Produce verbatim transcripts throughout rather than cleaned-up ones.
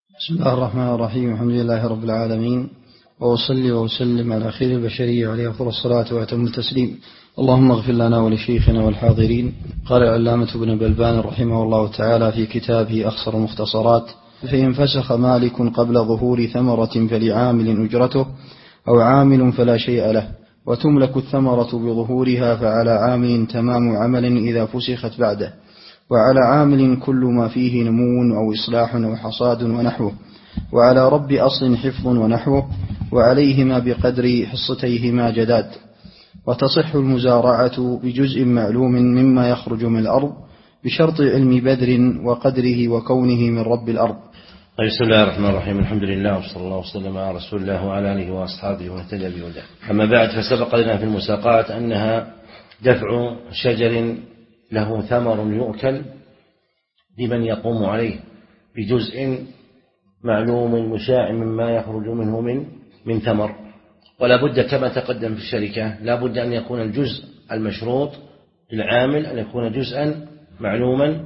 بسم الله الرحمن الرحيم. الحمد لله رب العالمين، وأصلي وأسلم على خير البشرية عليه أفضل الصلاة وأتم التسليم. اللهم اغفر لنا ولشيخنا والحاضرين. قال العلامة ابن بلبان رحمه الله تعالى في كتابه أخصر المختصرات: فإن فسخ مالك قبل ظهور ثمرة فلعامل أجرته، أو عامل فلا شيء له، وتملك الثمرة بظهورها، فعلى عامل تمام عمل إذا فسخت بعده، وعلى عامل كل ما فيه نمو أو إصلاح أو حصاد ونحوه، وعلى رب أصل حفظ ونحوه، وعليهما بقدر حصتيهما جداد. وتصح المزارعة بجزء معلوم مما يخرج من الأرض بشرط علم بدر وقدره وكونه من رب الأرض. بسم الله الرحمن الرحيم. الحمد لله وصلى الله وسلم على رسول الله وعلى آله وأصحابه واهتدى بهداه. أما بعد، فسبق لنا في المساقات أنها دفع شجر له ثمر يؤكل لمن يقوم عليه بجزء معلوم مشاع مما يخرج منه من من ثمر، ولا بد كما تقدم في الشركة لا بد أن يكون الجزء المشروط للعامل أن يكون جزءا معلوما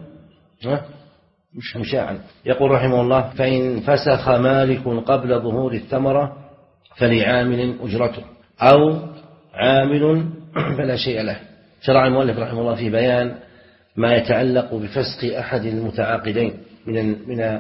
مشاعا. يقول رحمه الله: فإن فسخ مالك قبل ظهور الثمرة فلعامل أجرته، أو عامل فلا شيء له. شرع المؤلف رحمه الله في بيان ما يتعلق بفسخ أحد المتعاقدين من من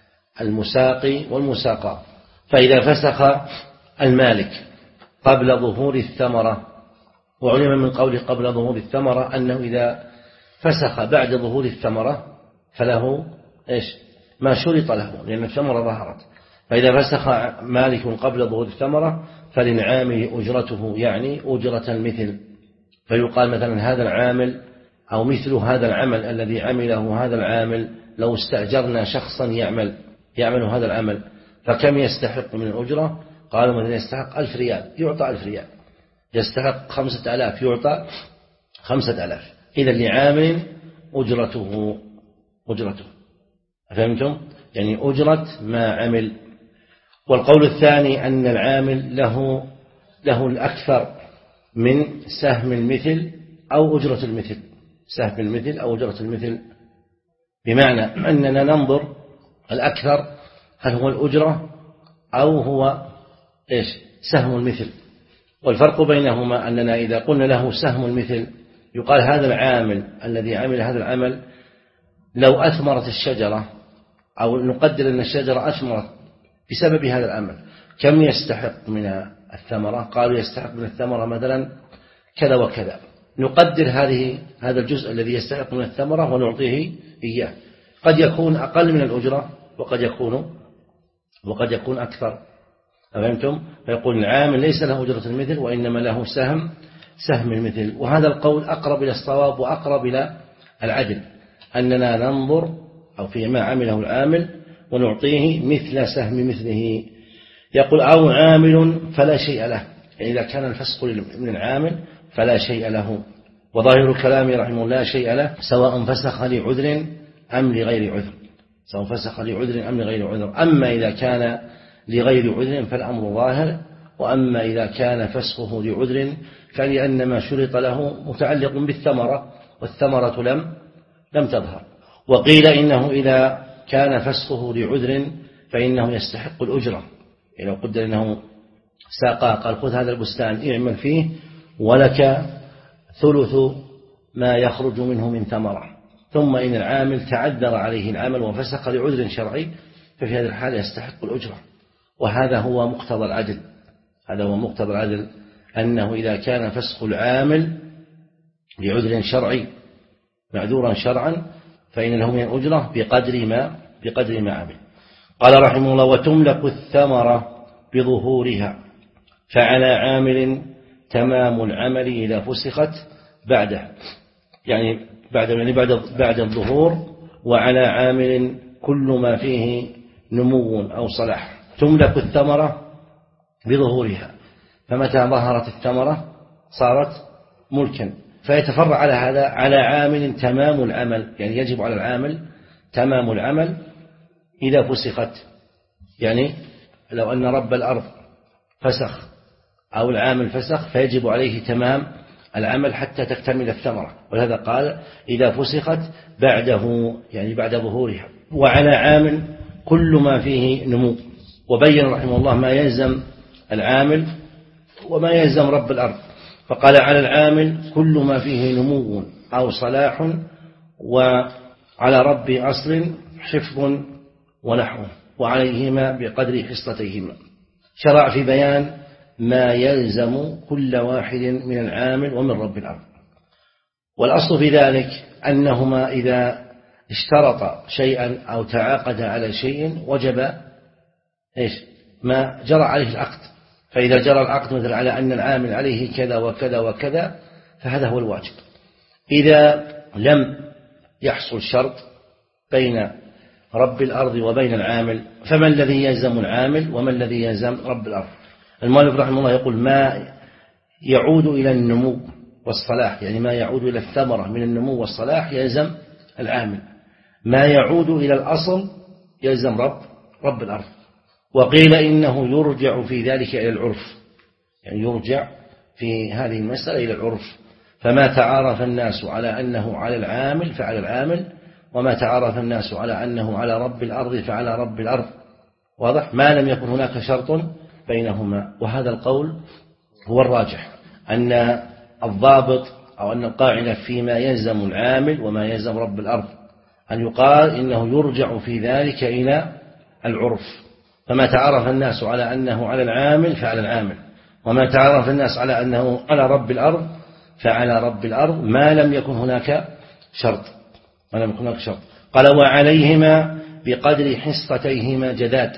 المساقي والمساقى. فإذا فسخ المالك قبل ظهور الثمرة، وعلم من قوله قبل ظهور الثمرة أنه إذا فسخ بعد ظهور الثمرة فله إيش ما شرط له، لأن الثمرة ظهرت. فإذا فسخ مالك قبل ظهور الثمرة فللعامل أجرته، يعني أجرة المثل. فيقال مثلا هذا العامل أو مثل هذا العمل الذي عمله هذا العامل، لو استأجرنا شخصا يعمل يعمل هذا العمل فكم يستحق من الأجرة؟ قالوا مثلا يستحق ألف ريال يعطى ألف ريال، يستحق خمسة آلاف يعطى خمسة آلاف. إذا لعامل أجرته أجرته فهمتم؟ يعني أجرة ما عمل. والقول الثاني أن العامل له له الأكثر من سهم المثل أو أجرة المثل، سهم المثل أو أجرة المثل، بمعنى أننا ننظر الأكثر هل هو الأجرة أو هو إيش سهم المثل. والفرق بينهما أننا إذا قلنا له سهم المثل يقال هذا العامل الذي عمل هذا العمل لو أثمرت الشجرة، أو نقدر أن الشجرة أثمرت بسبب هذا العمل، كم يستحق من الثمرة؟ قالوا يستحق من الثمرة مثلا كذا وكذا. نقدر هذه هذا الجزء الذي يستحق من الثمرة ونعطيه إياه. قد يكون أقل من الأجرة وقد يكون وقد يكون أكثر. فهمتم؟ فيقول العامل ليس له أجرة المثل وإنما له سهم سهم المثل. وهذا القول أقرب إلى الصواب وأقرب إلى العدل، أننا ننظر أو فيما عمله العامل ونعطيه مثل سهم مثله. يقول أو عامل فلا شيء له، يعني إذا كان الفسق من العامل فلا شيء له. وظاهر كلامه رحمه الله لا شيء له، سواء فسخ لعذر أم لغير عذر، سواء فسخ لعذر أم لغير عذر. أما إذا كان لغير عذر فالأمر ظاهر، وأما إذا كان فسخه لعذر فلأن ما شرط له متعلق بالثمرة، والثمرة لم لم تظهر. وقيل إنه إذا كان فسخه لعذر فإنه يستحق الأجرة. يعني لو قدر أنه ساقا قال خذ هذا البستان اعمل فيه ولك ثلث ما يخرج منه من ثمرة، ثم إن العامل تعذر عليه العمل وفسق لعذر شرعي ففي هذه الحالة يستحق الأجرة. وهذا هو مقتضى العدل، هذا هو مقتضى العدل، أنه إذا كان فسخ العامل لعذر شرعي معذورا شرعا فإن له من الأجرة بقدر ما بقدر ما عمل. قال رحمه الله: وتملك الثمرة بظهورها، فعلى عامل تمام العمل إذا فسخت بعده، يعني بعد يعني بعد بعد الظهور، وعلى عامل كل ما فيه نمو أو صلاح. تملك الثمرة بظهورها، فمتى ظهرت الثمرة صارت ملكا. فيتفرع على هذا على عامل تمام العمل، يعني يجب على العامل تمام العمل إذا فسخت. يعني لو أن رب الأرض فسخ أو العامل فسخ فيجب عليه تمام العمل حتى تكتمل الثمرة. ولهذا قال إذا فسخت بعده، يعني بعد ظهورها. وعلى عامل كل ما فيه نمو. وبين رحمه الله ما يلزم العامل وما يلزم رب الأرض، فقال على العامل كل ما فيه نمو أو صلاح، وعلى رب أصل حفظ ونحو، وعليهما بقدر حصتيهما. شرع في بيان ما يلزم كل واحد من العامل ومن رب الأرض. والأصل في ذلك أنهما إذا اشترط شيئا أو تعاقد على شيء وجب إيش ما جرى عليه العقد. فإذا جرى العقد مثل على أن العامل عليه كذا وكذا وكذا فهذا هو الواجب. إذا لم يحصل شرط بين رب الأرض وبين العامل فما الذي يلزم العامل وما الذي يلزم رب الأرض؟ المؤلف رحمه الله يقول ما يعود إلى النمو والصلاح، يعني ما يعود إلى الثمرة من النمو والصلاح يلزم العامل، ما يعود إلى الأصل يلزم رب رب الأرض. وقيل إنه يرجع في ذلك إلى العرف، يعني يرجع في هذه المسألة إلى العرف، فما تعارف الناس على أنه على العامل فعلى العامل، وما تعارف الناس على أنه على رب الأرض فعلى رب الأرض. واضح؟ ما لم يكن هناك شرط بينهما. وهذا القول هو الراجح، أن الضابط أو أن القاعدة فيما يلزم العامل وما يلزم رب الأرض أن يقال إنه يرجع في ذلك إلى العرف، فما تعرف الناس على أنه على العامل فعلى العامل، وما تعرف الناس على أنه على رب الأرض فعلى رب الأرض، ما لم يكن هناك شرط ما لم يكن هناك شرط. قال وعليهما بقدر حصتيهما جداد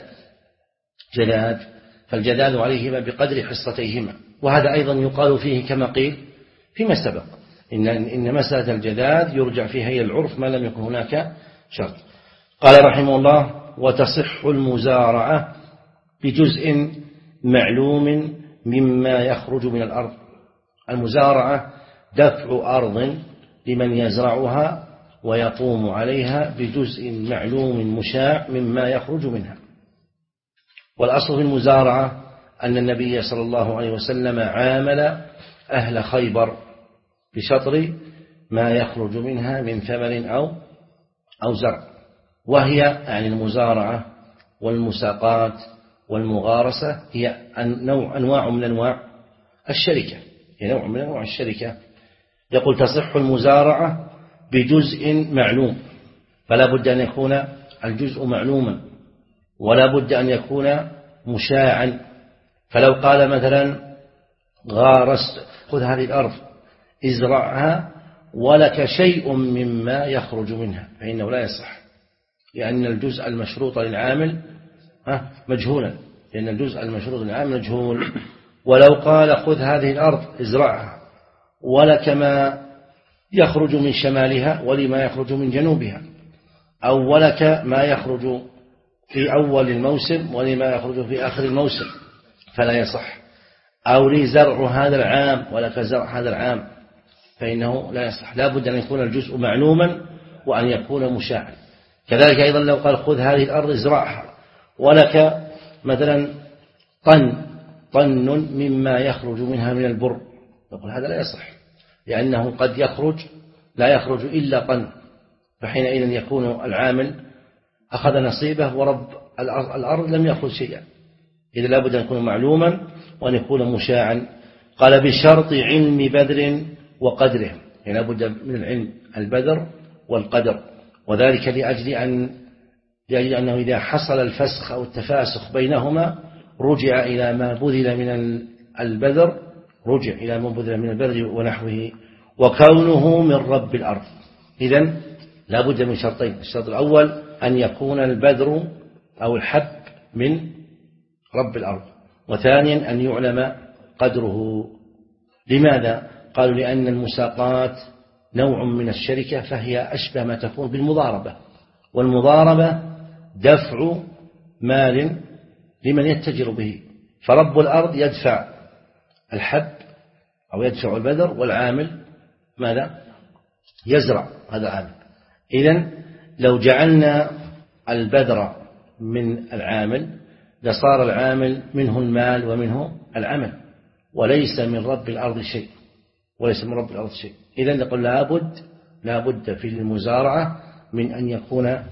جداد فالجداد عليهما بقدر حصتيهما. وهذا أيضا يقال فيه كما قيل فيما سبق، إن, إن مسألة الجداد يرجع فيها إلى العرف ما لم يكن هناك شرط. قال رحمه الله وتصح المزارعة بجزء معلوم مما يخرج من الأرض. المزارعة دفع أرض لمن يزرعها ويقوم عليها بجزء معلوم مشاع مما يخرج منها. والأصل في المزارعة أن النبي صلى الله عليه وسلم عامل أهل خيبر بشطر ما يخرج منها من ثمر أو أو زرع، وهي يعني المزارعة والمساقات والمغارسة هي نوع أنواع من أنواع الشركة، هي نوع من أنواع الشركة. يقول تصح المزارعة بجزء معلوم، فلا بد أن يكون الجزء معلوما، ولا بد أن يكون مشاعا. فلو قال مثلا غارست خذ هذه الأرض ازرعها ولك شيء مما يخرج منها فإنه لا يصح، لأن الجزء المشروط للعامل مجهولا، لأن الجزء المشروط للعامل مجهول. ولو قال خذ هذه الأرض ازرعها ولك ما يخرج من شمالها ولما يخرج من جنوبها، أو ولك ما يخرج في أول الموسم ولما يخرج في آخر الموسم فلا يصح، أو لي زرع هذا العام ولك زرع هذا العام فإنه لا يصح. لا بد أن يكون الجزء معلوما وأن يكون مشاعا. كذلك أيضا لو قال خذ هذه الأرض ازرعها ولك مثلا طن طن مما يخرج منها من البر، يقول هذا لا يصح، لأنه قد يخرج لا يخرج إلا طن، فحينئذ يكون العامل أخذ نصيبه ورب الأرض لم يأخذ شيئا. إذا لا بد أن يكون معلوما وأن يكون مشاعا. قال بشرط علم بدر وقدره، يعني لا بد من العلم البدر والقدر، وذلك لأجل أن لأجل أنه إذا حصل الفسخ أو التفاسخ بينهما رجع إلى ما بذل من البذر رجع إلى ما بذل من البذر ونحوه، وكونه من رب الأرض. إذن لا بد من شرطين: الشرط الأول أن يكون البذر أو الحب من رب الأرض، وثانيا أن يعلم قدره. لماذا؟ قالوا لأن المساقات نوع من الشركة، فهي أشبه ما تكون بالمضاربة، والمضاربة دفع مال لمن يتجر به، فرب الأرض يدفع الحب أو يدفع البذر، والعامل ماذا؟ يزرع هذا العامل. إذن لو جعلنا البذر من العامل لصار العامل منه المال ومنه العمل، وليس من رب الأرض شيء وليس من رب الأرض شيء. إذن نقول لابد لابد في المزارعة من أن يكون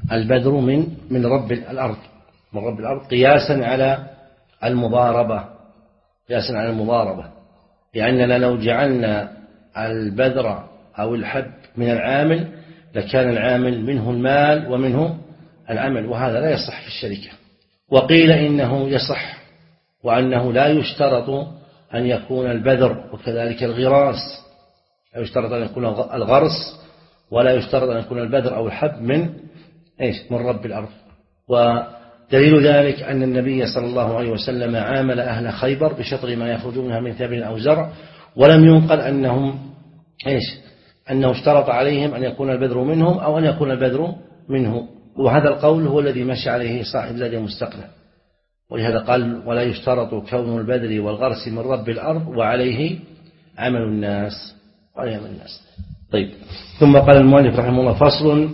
البذر من من رب الأرض من رب الأرض قياسا على المضاربة قياسا على المضاربة لأننا لو جعلنا البذر أو الحب من العامل لكان العامل منه المال ومنه العمل، وهذا لا يصح في الشركة. وقيل إنه يصح وأنه لا يشترط أن يكون البذر وكذلك الغراس، لا يشترط أن يكون الغرس ولا يشترط أن يكون البذر أو الحب من إيش من رب الأرض. ودليل ذلك أن النبي صلى الله عليه وسلم عامل أهل خيبر بشطر ما يخرج منها من ثمر أو زرع، ولم ينقل أنهم إيش أنه اشترط عليهم أن يكون البذر منهم أو أن يكون البذر منه. وهذا القول هو الذي مشى عليه صاحب زاد المستقنع، ولهذا قال ولا يشترط كون البذر والغرس من رب الأرض وعليه عمل الناس وعليه عمل الناس. طيب، ثم قال المؤلف رحمه الله: فصل: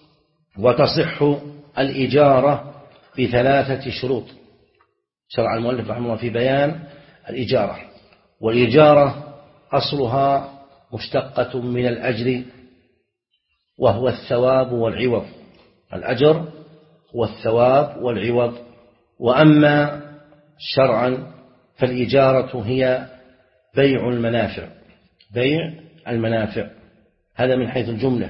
وتصح الإجارة بثلاثة شروط. شرع المؤلف رحمه الله في بيان الإجارة، والإجارة أصلها مشتقة من الأجر وهو الثواب والعوض. الأجر هو الثواب والعوض. وأما شرعا فالإجارة هي بيع المنافع بيع المنافع هذا من حيث الجملة،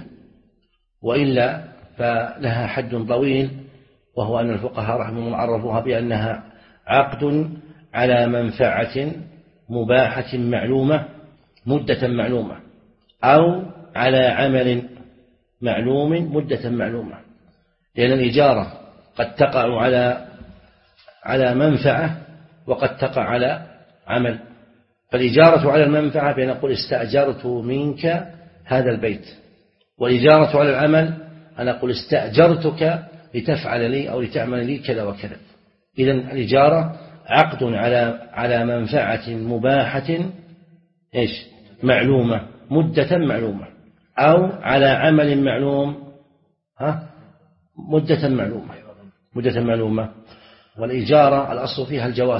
وإلا فلها حد طويل، وهو أن الفقهاء رحمهم الله عرفوها بأنها عقد على منفعة مباحة معلومة مدة معلومة، أو على عمل معلوم مدة معلومة، لأن الإجارة قد تقع على على منفعة وقد تقع على عمل. فالإجارة على المنفعة بأن نقول استأجرت منك هذا البيت، والإجارة على العمل أن أقول استأجرتك لتفعل لي أو لتعمل لي كذا وكذا. إذن الإجارة عقد على على منفعة مباحة إيش معلومة مدة معلومة، أو على عمل معلوم ها مدة معلومة مدة معلومة. والإجارة الأصل فيها الجواز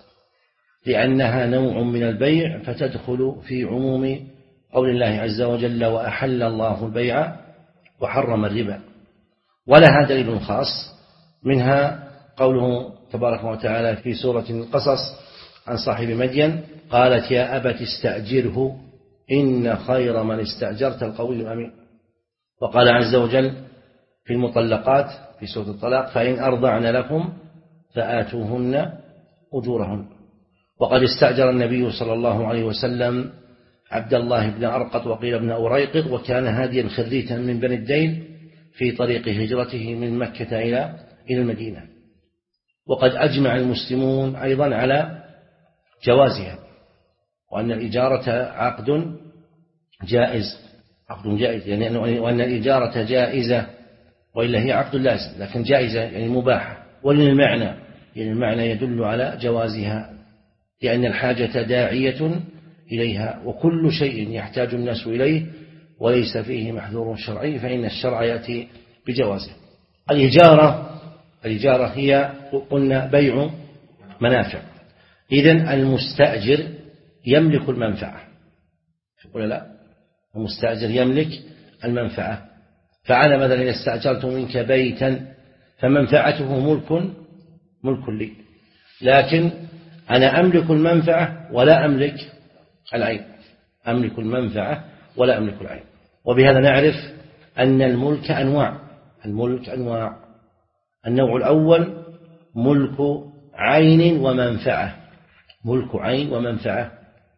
لأنها نوع من البيع، فتدخل في عموم قول الله عز وجل: وأحل الله البيع وحرم الربا. ولها دليل خاص، منها قوله تبارك وتعالى في سورة القصص عن صاحب مدين: قالت يا أبت استأجره إن خير من استأجرت القوي الأمين. وقال عز وجل في المطلقات في سورة الطلاق: فإن أرضعن لكم فآتوهن أجورهن. وقد استأجر النبي صلى الله عليه وسلم عبد الله بن أرقط وقيل ابن أوريقط، وكان هاديا خريتا من بني الديل في طريق هجرته من مكة إلى إلى المدينة. وقد أجمع المسلمون أيضا على جوازها، وأن الإجارة عقد جائز عقد جائز يعني وأن الإجارة جائزة، وإلا هي عقد لازم لكن جائزة يعني مباحة. ولن المعنى يعني المعنى يدل على جوازها، لأن الحاجة داعية إليها، وكل شيء يحتاج الناس إليه وليس فيه محذور شرعي فإن الشرع يأتي بجوازه. الإجارة الإجارة هي قلنا بيع منافع. إذن المستأجر يملك المنفعة، ولا لا؟ المستأجر يملك المنفعة. فأنا مثلا إذا استأجرت منك بيتا فمنفعته ملك ملك لي، لكن أنا أملك المنفعة ولا أملك العين أملك المنفعة ولا أملك العين. وبهذا نعرف أن الملك أنواع الملك أنواع النوع الأول ملك عين ومنفعة ملك عين ومنفعة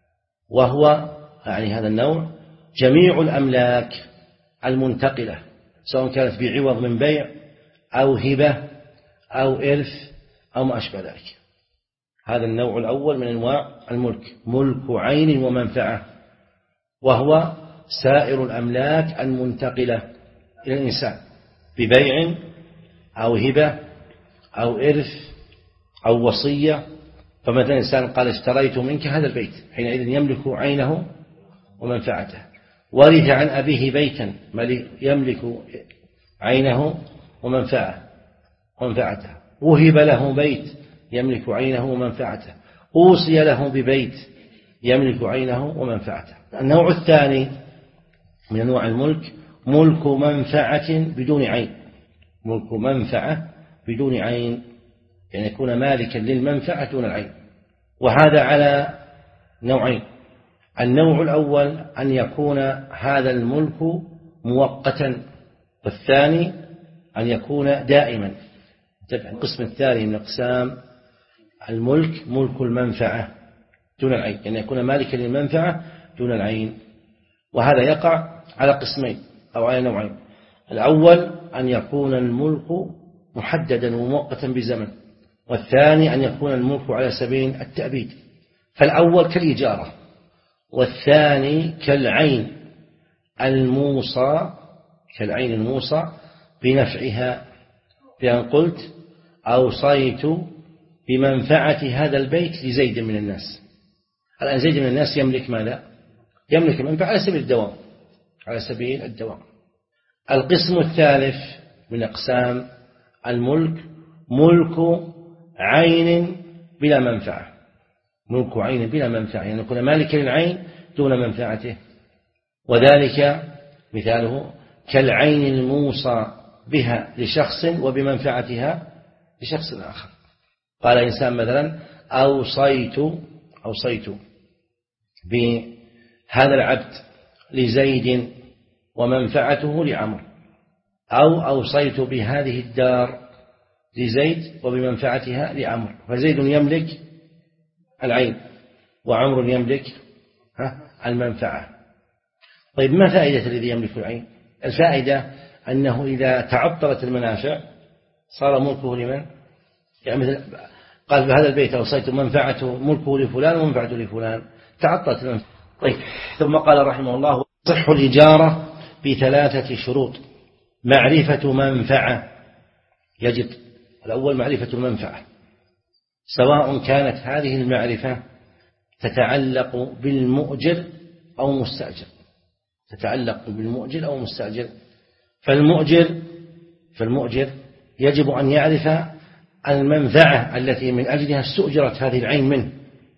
وهو يعني هذا النوع جميع الأملاك المنتقلة، سواء كانت بعوض من بيع أو هبة أو إرث أو ما أشبه ذلك. هذا النوع الأول من أنواع الملك ملك عين ومنفعة، وهو سائر الأملاك المنتقلة إلى الإنسان ببيع أو هبة أو إرث أو وصية. فمثلا إنسان قال اشتريت منك هذا البيت، حينئذ يملك عينه ومنفعته. ورث عن أبيه بيتا يملك عينه ومنفعه ومنفعته. وهب له بيت يملك عينه ومنفعته. أوصي له ببيت يملك عينه ومنفعته. النوع الثاني من أنواع الملك ملك منفعة بدون عين ملك منفعة بدون عين، يعني يكون مالكا للمنفعة دون العين. وهذا على نوعين: النوع الأول أن يكون هذا الملك مؤقتا، والثاني أن يكون دائما. القسم الثاني من أقسام الملك ملك المنفعة دون العين، يعني يكون مالكا للمنفعة دون العين. وهذا يقع على قسمين أو على نوعين: الأول أن يكون الملك محددا ومؤقتا بزمن، والثاني أن يكون الملك على سبيل التأبيد. فالأول كالإجارة، والثاني كالعين الموصى كالعين الموصى بنفعها، بأن قلت أوصيت بمنفعة هذا البيت لزيد من الناس. الآن زيد من الناس يملك ماذا؟ يملك المنفعة على سبيل الدوام على سبيل الدوام. القسم الثالث من أقسام الملك ملك عين بلا منفعة، ملك عين بلا منفعة، يعني يكون مالكا للعين دون منفعته. وذلك مثاله كالعين الموصى بها لشخص وبمنفعتها لشخص آخر. قال إنسان مثلا أوصيت أوصيت بهذا العبد لزيد ومنفعته لعمر، أو أوصيت بهذه الدار لزيد وبمنفعتها لعمر. فزيد يملك العين وعمر يملك المنفعة. طيب ما فائدة الذي يملك العين؟ الفائدة أنه إذا تعطلت المنافع صار ملكه لمن؟ يعني مثل قال بهذا البيت أوصيت منفعته ملكه لفلان ومنفعته لفلان، تعطلت المنفعة. طيب ثم قال رحمه الله: صح الإجارة بثلاثة شروط: معرفة منفعة، يجب الأول معرفة المنفعة، سواء كانت هذه المعرفة تتعلق بالمؤجر أو مستأجر، تتعلق بالمؤجر أو مستأجر. فالمؤجر فالمؤجر يجب أن يعرف المنفعة التي من أجلها استؤجرت هذه العين منه،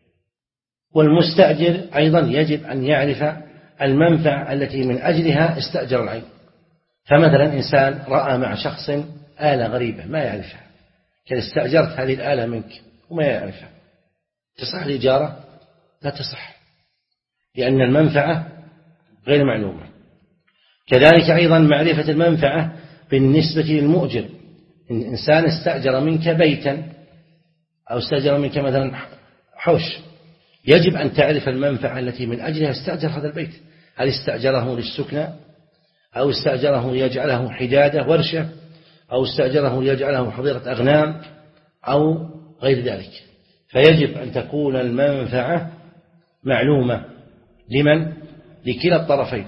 والمستأجر أيضا يجب أن يعرف المنفعة التي من أجلها استأجر العين. فمثلا إنسان رأى مع شخص آلة غريبة ما يعرفها، كان استأجرت هذه الآلة منك وما يعرفها، تصح الإجارة؟ لا تصح، لأن المنفعة غير معلومة. كذلك أيضا معرفة المنفعة بالنسبة للمؤجر. إن إنسان استأجر منك بيتا أو استأجر منك مثلا حوش، يجب أن تعرف المنفعة التي من أجلها استأجر هذا البيت. هل استأجره للسكنى، أو استأجره ليجعله حدادة ورشة، أو استأجره ليجعله حظيرة أغنام، أو غير ذلك. فيجب أن تكون المنفعة معلومة لمن؟ لكلا الطرفين،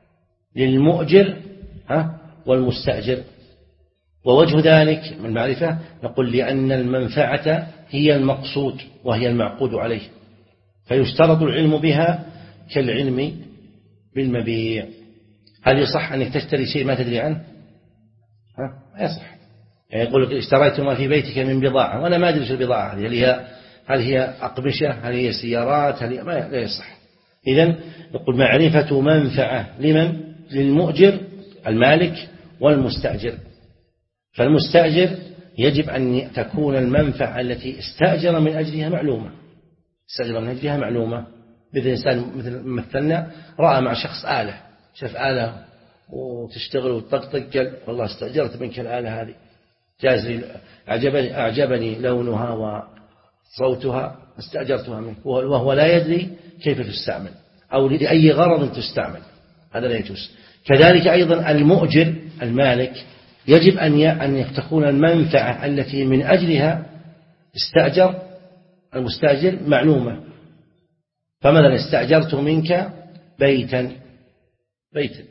للمؤجر والمستأجر. ووجه ذلك من معرفة نقول لأن المنفعة هي المقصود وهي المعقود عليه، فيشترط العلم بها كالعلم بالمبيع. هل يصح أنك تشتري شيء ما تدري عنه؟ ها؟ لا يصح. يعني يقول لك اشتريت ما في بيتك من بضاعة وأنا ما أدري شو البضاعة هذه، هل هي هل هي أقمشة، هل هي سيارات، هل هي ما لا يصح. إذن نقول معرفة منفعة لمن؟ للمؤجر المالك والمستأجر. فالمستأجر يجب أن تكون المنفعة التي استأجر من أجلها معلومة، استأجر من أجلها معلومة. مثل إنسان مثل مثلنا رأى مع شخص آلة، شاف آلة وتشتغل وتطقطق، قال والله استأجرت منك الآلة هذه، جاز لي أعجبني, أعجبني لونها وصوتها استأجرتها منك، وهو لا يدري كيف تستعمل أو لأي غرض تستعمل، هذا لا يجوز. كذلك أيضا المؤجر المالك يجب أن تكون المنفعة التي من أجلها استأجر المستأجر معلومة. فمثلا استأجرت منك بيتا بيتا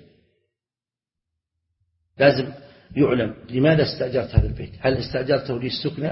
لازم يعلم لماذا استأجرت هذا البيت، هل استأجرته للسكنى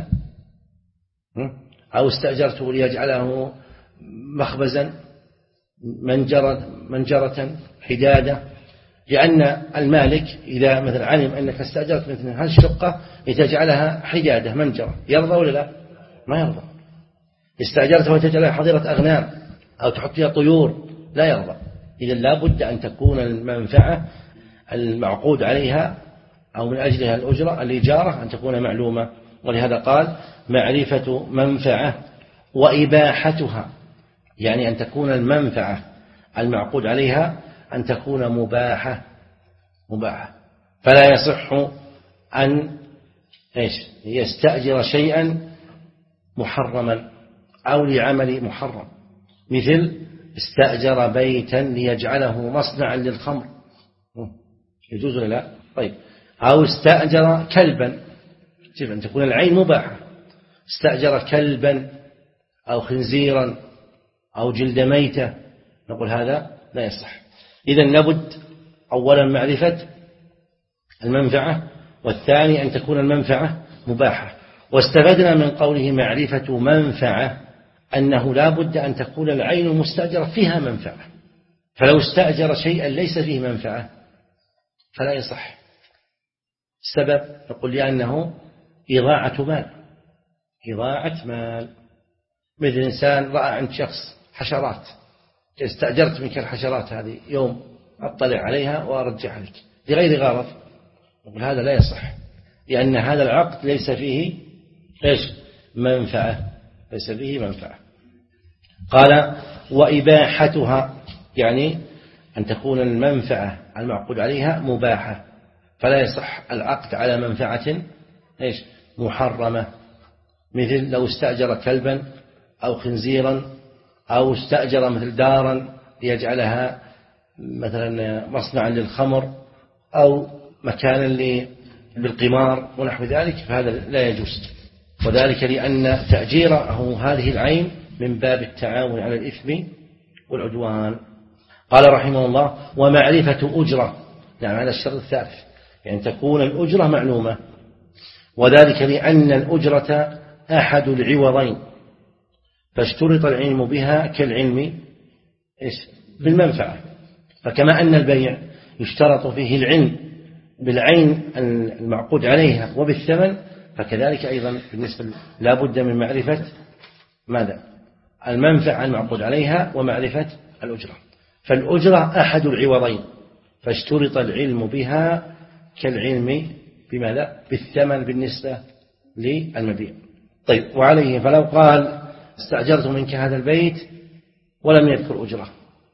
أو استأجرته ليجعله مخبزا منجرة, منجرة حدادة. لأن المالك إذا مثلا علم أنك استأجرت مثل هالشقة لتجعلها حدادة منجرة يرضى ولا لا؟ ما يرضى. استأجرته وتجعلها حظيرة أغنام أو تحط فيها طيور لا يرضى. إذا لا بد أن تكون المنفعة المعقود عليها أو من أجلها الأجرة الإجارة أن تكون معلومة. ولهذا قال معرفة منفعة وإباحتها، يعني أن تكون المنفعة المعقود عليها أن تكون مباحة مباحة فلا يصح أن إيش يستأجر شيئا محرما أو لعمل محرم، مثل استأجر بيتا ليجعله مصنعا للخمر، يجوز ولا لا؟ طيب. أو استأجر كلبا، شوف أن تكون العين مباحة، استأجر كلبا أو خنزيرا أو جلد ميتة، نقول هذا لا يصح. إذن لابد أولا معرفة المنفعة، والثاني أن تكون المنفعة مباحة. واستفدنا من قوله معرفة منفعة أنه لا بد أن تكون العين المستأجرة فيها منفعة، فلو استأجر شيئا ليس فيه منفعة فلا يصح. السبب نقول لأنه إضاعة مال، إضاعة مال. مثل إنسان رأى عند شخص حشرات، استأجرت منك الحشرات هذه يوم أطلع عليها وأرجعها لك لغير غرض، نقول هذا لا يصح، لأن هذا العقد ليس فيه إيش منفعة، ليس فيه منفعة. قال وإباحتها، يعني أن تكون المنفعة المعقود عليها مباحة، فلا يصح العقد على منفعة إيش محرمة، مثل لو استأجر كلبا أو خنزيرا أو استأجر مثل دارا ليجعلها مثلا مصنعا للخمر أو مكانا بالقمار ونحو ذلك، فهذا لا يجوز، وذلك لأن تأجيره هذه العين من باب التعاون على الإثم والعدوان. قال رحمه الله ومعرفة أجرة، يعني هذا الشرط الثالث، يعني تكون الأجرة معلومة، وذلك لأن الأجرة أحد العوضين، فاشترط العلم بها كالعلم بالمنفعة. فكما أن البيع يشترط فيه العلم بالعين المعقود عليها وبالثمن، فكذلك أيضا بالنسبة لا بد من معرفة ماذا المنفعة المعقود عليها ومعرفة الأجرة. فالأجرة أحد العوضين، فاشترط العلم بها كالعلم بماذا بالثمن بالنسبة للمبيع. طيب. وعليه فلو قال استأجرت منك هذا البيت ولم يذكر أجرة،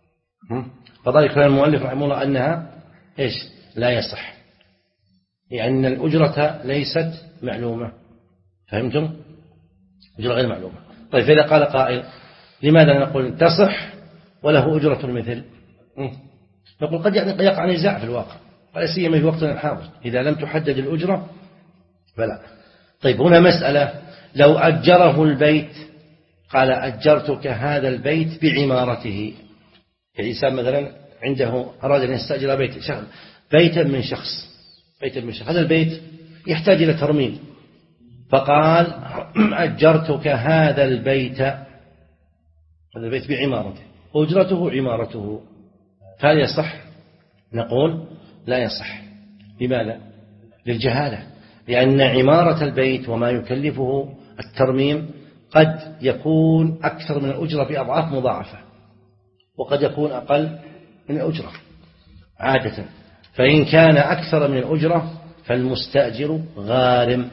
فذلك المؤلف رحمه الله أنها إيش لا يصح، لأن الأجرة ليست معلومة. فهمتم؟ أجرة غير معلومة. طيب فإذا قال قائل لماذا نقول تصح وله أجرة المثل؟ نقول قد يقع نزاع في الواقع، ولا سيما في وقتنا الحاضر إذا لم تحدد الأجرة فلا. طيب هنا مسألة، لو أجره البيت قال أجرتك هذا البيت بعمارته، الإنسان مثلا عنده أراد أن يستأجر بيت شخص بيتا من شخص بيتا من شخص هذا البيت يحتاج إلى ترميم، فقال أجرتك هذا البيت هذا البيت بعمارته أجرته عمارته، فهل يصح؟ نقول لا يصح. لماذا؟ للجهالة، لأن عمارة البيت وما يكلفه الترميم قد يكون أكثر من الأجرة بأضعاف مضاعفة، وقد يكون أقل من الأجرة عادة. فإن كان أكثر من الأجرة فالمستأجر غارم،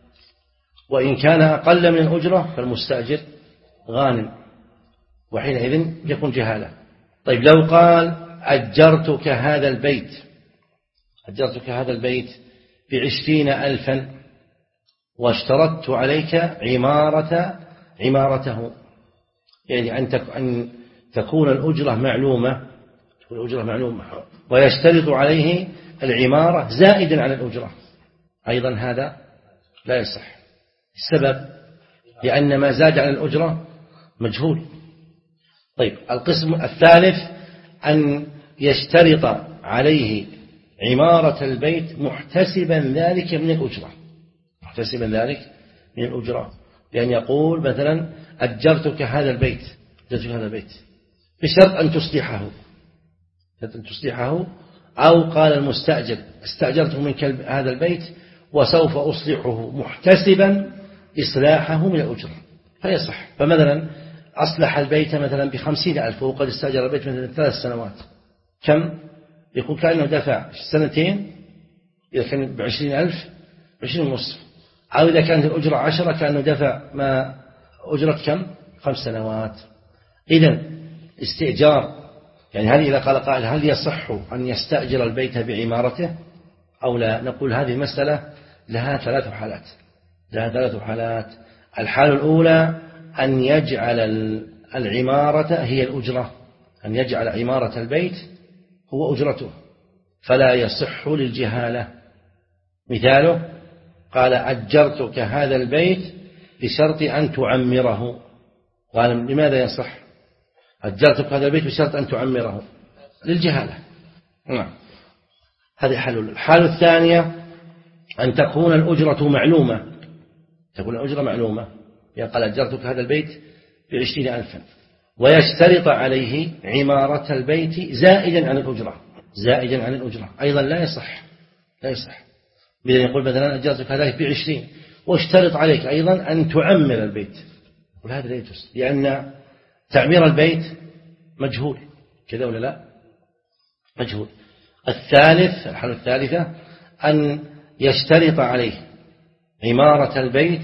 وإن كان أقل من الأجرة فالمستأجر غانم، وحينئذ يكون جهالة. طيب لو قال أجرتك هذا البيت أجرتك هذا البيت بعشرين ألفا واشترطت عليك عمارة عمارته، يعني أن تكون الأجرة معلومة تكون الأجرة معلومة ويشترط عليه العمارة زائدا على الأجرة، أيضا هذا لا يصح. السبب لأن ما زاد على الأجرة مجهول. طيب القسم الثالث أن يشترط عليه عمارة البيت محتسبا ذلك من الأجرة محتسبا ذلك من الأجرة، لأن يقول مثلا أجرتك هذا البيت أجرتك هذا البيت بشرط أن تصلحه أن تصلحه أو قال المستأجر استأجرته منك هذا البيت وسوف أصلحه محتسبا إصلاحه من الأجرة فيصح. فمثلا أصلح البيت مثلا بخمسين ألف وقد استأجر البيت مثلا ثلاث سنوات، كم يكون كأنه دفع سنتين إذا كان بعشرين ألف عشرين ونصف، أو إذا كانت الأجرة عشرة كأنه دفع ما أجرة كم خمس سنوات. إذن استئجار يعني هل إذا قال قائل هل يصح أن يستأجر البيت بعمارته أو لا؟ نقول هذه المسألة لها ثلاث حالات لها ثلاث حالات. الحالة الأولى أن يجعل العمارة هي الأجرة، أن يجعل عمارة البيت هو أجرته فلا يصح للجهالة. مثاله قال أجرتك هذا البيت بشرط أن تعمره، قال لماذا يصح؟ أجرتك هذا البيت بشرط أن تعمره للجهالة. نعم هذه حل. الحالة الثانية أن تكون الأجرة معلومة، تكون الأجرة معلومة، يعني قال أجرتك هذا البيت بعشرين ألفا ويشترط عليه عمارة البيت زائدا عن الأجرة زائدا عن الأجرة أيضا لا يصح لا يصح. بإذن يقول مثلا أجرتك هذا البيت بعشرين واشترط عليك أيضا أن تعمر البيت، وهذا لا يجوز لأن تعمير البيت مجهول كذا ولا لا؟ مجهول. الثالث الحالة الثالثة أن يشترط عليه عمارة البيت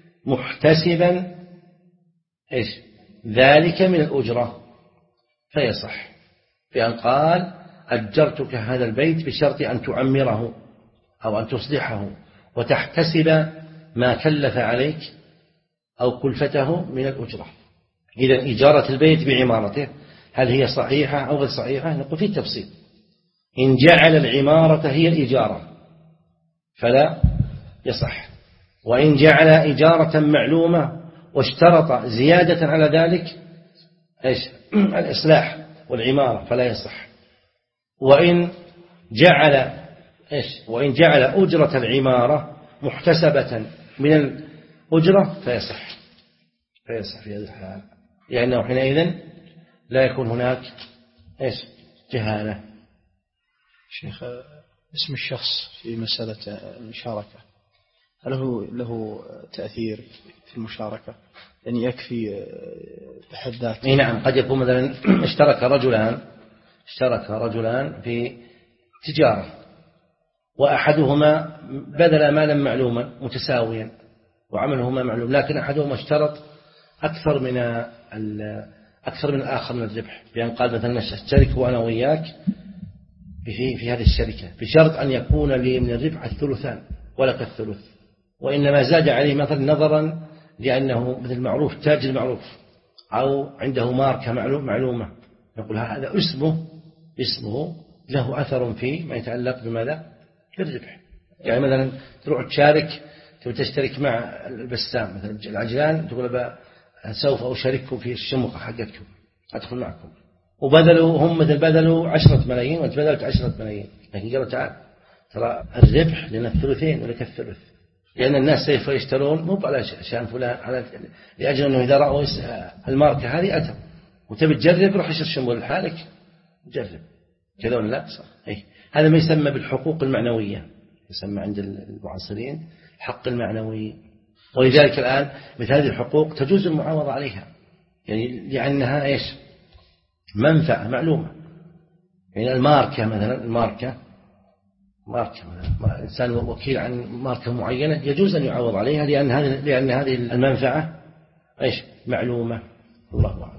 محتسبا إيش ذلك من الأجرة فيصح، بأن قال أجرتك هذا البيت بشرط أن تعمره أو أن تصلحه وتحتسب ما كلف عليك أو كلفته من الأجرة. إذا إجارة البيت بعمارته هل هي صحيحة أو غير صحيحة؟ نقول فيه تفصيل. إن جعل العمارة هي الإجارة فلا يصح، وإن جعل إجارة معلومة واشترط زيادة على ذلك إيش الإصلاح والعمارة فلا يصح. وإن جعل إيش وإن جعل أجرة العمارة محتسبة من الأجرة فيصح فيصح في هذه الحالة، لأنه حينئذ لا يكون هناك إيش جهالة. شيخ اسم الشخص في مسألة المشاركة هل له له تأثير في المشاركة؟ يعني يكفي بحد ذاته؟ نعم قد يكون مثلا اشترك رجلان اشترك رجلان في تجارة وأحدهما بذل مالا معلوما متساويا وعملهما معلوم، لكن أحدهما اشترط أكثر من أكثر من الآخر من الربح، بأن قال مثلا اشترك وأنا وياك في في هذه الشركة بشرط أن يكون لي من الربح الثلثان ولك الثلث، وإنما زاد عليه مثلا نظرا لأنه مثل معروف تاجر معروف أو عنده ماركة معلومة، نقول هذا اسمه اسمه له أثر في ما يتعلق بماذا بالربح. يعني مثلا تروح تشارك تشترك مع البسام مثلا العجلان تقول سوف أشارككم في الشمقة حقتكم أدخل معكم، وبذلوا هم مثل بذلوا عشرة ملايين وأنت بذلت عشرة ملايين، لكن قالوا تعال ترى الربح لنا الثلثين ولك الثلث، لأن الناس سوف يشترون مو على شان فلان على لأجل أنه إذا رأوا الماركة هذه أتوا وتبي تجرب روح اشتري شمول لحالك جرب كذا ولا لا صح. أي هذا ما يسمى بالحقوق المعنوية، يسمى عند المعاصرين حق المعنوي، ولذلك الآن مثل هذه الحقوق تجوز المعاوضة عليها، يعني لأنها إيش منفعة معلومة. يعني الماركة مثلا الماركة ماركة مثلا إنسان وكيل عن ماركة معينة يجوز أن يعوض عليها لأن هذه لأن هذه المنفعة إيش معلومة. الله أعلم.